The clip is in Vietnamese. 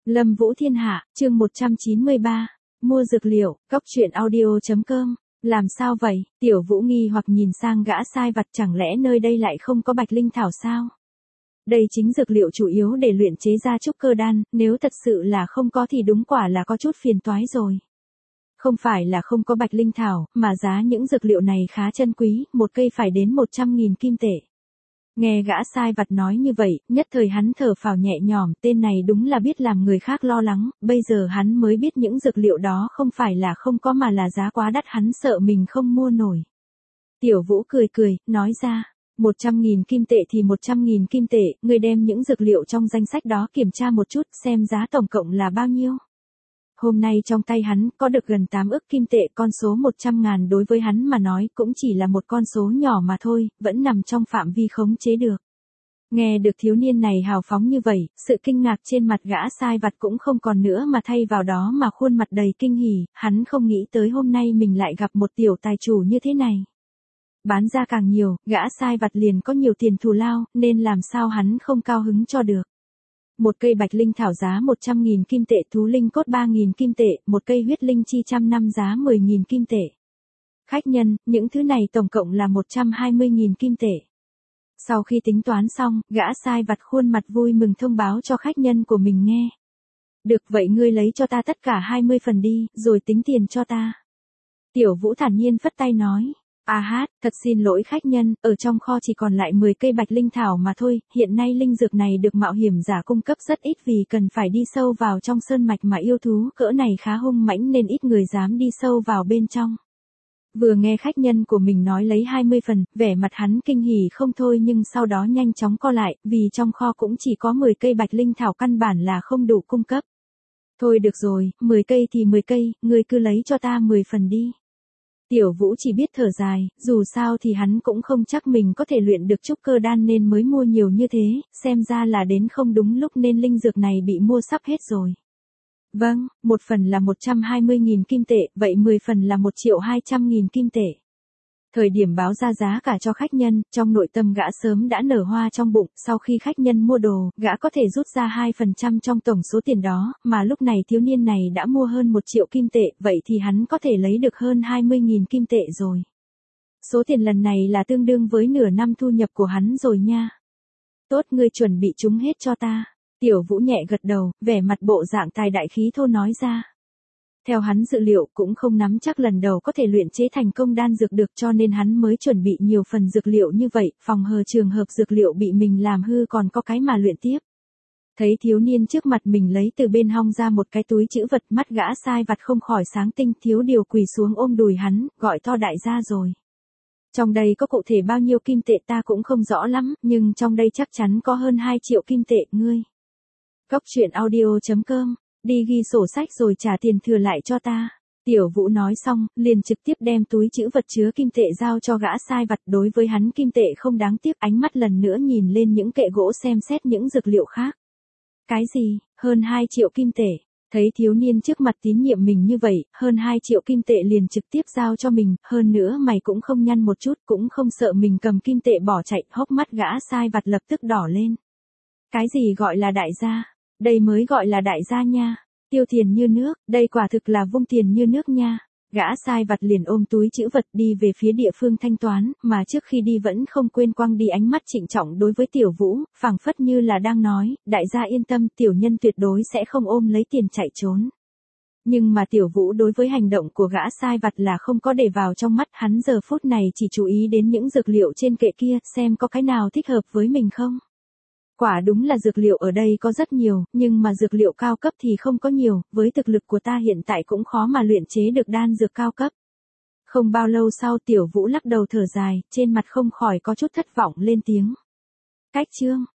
Lâm Vũ Thiên Hạ, chương 193. Mua dược liệu, cóc truyện audio.com. Làm sao vậy? Tiểu Vũ nghi hoặc nhìn sang gã sai vặt, chẳng lẽ nơi đây lại không có bạch linh thảo sao? Đây chính dược liệu chủ yếu để luyện chế ra trúc cơ đan, nếu thật sự là không có thì đúng quả là có chút phiền toái rồi. Không phải là không có bạch linh thảo, mà giá những dược liệu này khá chân quý, một cây phải đến 100.000 kim tệ. Nghe gã sai vặt nói như vậy, nhất thời hắn thở phào nhẹ nhõm, tên này đúng là biết làm người khác lo lắng, bây giờ hắn mới biết những dược liệu đó không phải là không có mà là giá quá đắt, hắn sợ mình không mua nổi. Tiểu Vũ cười cười, nói ra, 100.000 kim tệ thì 100.000 kim tệ, ngươi đem những dược liệu trong danh sách đó kiểm tra một chút xem giá tổng cộng là bao nhiêu. Hôm nay trong tay hắn có được gần 8 ức kim tệ, con số 100.000 đối với hắn mà nói cũng chỉ là một con số nhỏ mà thôi, vẫn nằm trong phạm vi khống chế được. Nghe được thiếu niên này hào phóng như vậy, sự kinh ngạc trên mặt gã sai vặt cũng không còn nữa mà thay vào đó mà khuôn mặt đầy kinh hỉ, hắn không nghĩ tới hôm nay mình lại gặp một tiểu tài chủ như thế này. Bán ra càng nhiều, gã sai vặt liền có nhiều tiền thù lao, nên làm sao hắn không cao hứng cho được. Một cây bạch linh thảo giá 100.000 kim tệ, thú linh cốt 3.000 kim tệ, một cây huyết linh chi trăm năm giá 10.000 kim tệ. Khách nhân, những thứ này tổng cộng là 120.000 kim tệ. Sau khi tính toán xong, gã sai vặt khuôn mặt vui mừng thông báo cho khách nhân của mình nghe. Được vậy ngươi lấy cho ta tất cả 20 phần đi, rồi tính tiền cho ta. Tiểu Vũ thản nhiên phất tay nói. Thật xin lỗi khách nhân, ở trong kho chỉ còn lại 10 cây bạch linh thảo mà thôi, hiện nay linh dược này được mạo hiểm giả cung cấp rất ít vì cần phải đi sâu vào trong sơn mạch mà yêu thú cỡ này khá hung mãnh nên ít người dám đi sâu vào bên trong. Vừa nghe khách nhân của mình nói lấy 20 phần, vẻ mặt hắn kinh hỉ không thôi nhưng sau đó nhanh chóng co lại, vì trong kho cũng chỉ có 10 cây bạch linh thảo căn bản là không đủ cung cấp. Thôi được rồi, 10 cây thì 10 cây, ngươi cứ lấy cho ta 10 phần đi. Tiểu Vũ chỉ biết thở dài, dù sao thì hắn cũng không chắc mình có thể luyện được trúc cơ đan nên mới mua nhiều như thế, xem ra là đến không đúng lúc nên linh dược này bị mua sắp hết rồi. Vâng, một phần là 120.000 kim tệ, vậy 10 phần là 1.200.000 kim tệ. Thời điểm báo ra giá cả cho khách nhân, trong nội tâm gã sớm đã nở hoa trong bụng, sau khi khách nhân mua đồ, gã có thể rút ra 2% trong tổng số tiền đó, mà lúc này thiếu niên này đã mua hơn 1 triệu kim tệ, vậy thì hắn có thể lấy được hơn 20.000 kim tệ rồi. Số tiền lần này là tương đương với nửa năm thu nhập của hắn rồi nha. Tốt, ngươi chuẩn bị chúng hết cho ta. Tiểu Vũ nhẹ gật đầu, vẻ mặt bộ dạng tài đại khí thô nói ra. Theo hắn dự liệu cũng không nắm chắc lần đầu có thể luyện chế thành công đan dược được cho nên hắn mới chuẩn bị nhiều phần dược liệu như vậy, phòng hờ trường hợp dược liệu bị mình làm hư còn có cái mà luyện tiếp. Thấy thiếu niên trước mặt mình lấy từ bên hông ra một cái túi trữ vật, mắt gã sai vặt không khỏi sáng tinh, thiếu điều quỳ xuống ôm đùi hắn, gọi to đại gia rồi. Trong đây có cụ thể bao nhiêu kim tệ ta cũng không rõ lắm, nhưng trong đây chắc chắn có hơn 2 triệu kim tệ, ngươi. Cóc truyện audio.com. Đi ghi sổ sách rồi trả tiền thừa lại cho ta. Tiểu Vũ nói xong, liền trực tiếp đem túi trữ vật chứa kim tệ giao cho gã sai vặt, đối với hắn kim tệ không đáng tiếc, ánh mắt lần nữa nhìn lên những kệ gỗ xem xét những dược liệu khác. Cái gì, hơn 2 triệu kim tệ? Thấy thiếu niên trước mặt tín nhiệm mình như vậy, hơn 2 triệu kim tệ liền trực tiếp giao cho mình, hơn nữa mày cũng không nhăn một chút, cũng không sợ mình cầm kim tệ bỏ chạy, hốc mắt gã sai vặt lập tức đỏ lên. Cái gì gọi là đại gia? Đây mới gọi là đại gia nha. Tiêu tiền như nước, đây quả thực là vung tiền như nước nha. Gã sai vặt liền ôm túi trữ vật đi về phía địa phương thanh toán, mà trước khi đi vẫn không quên quăng đi ánh mắt trịnh trọng đối với Tiểu Vũ, phảng phất như là đang nói, đại gia yên tâm, tiểu nhân tuyệt đối sẽ không ôm lấy tiền chạy trốn. Nhưng mà Tiểu Vũ đối với hành động của gã sai vặt là không có để vào trong mắt, hắn giờ phút này chỉ chú ý đến những dược liệu trên kệ kia, xem có cái nào thích hợp với mình không. Quả đúng là dược liệu ở đây có rất nhiều, nhưng mà dược liệu cao cấp thì không có nhiều, với thực lực của ta hiện tại cũng khó mà luyện chế được đan dược cao cấp. Không bao lâu sau Tiểu Vũ lắc đầu thở dài, trên mặt không khỏi có chút thất vọng lên tiếng. Cách chương.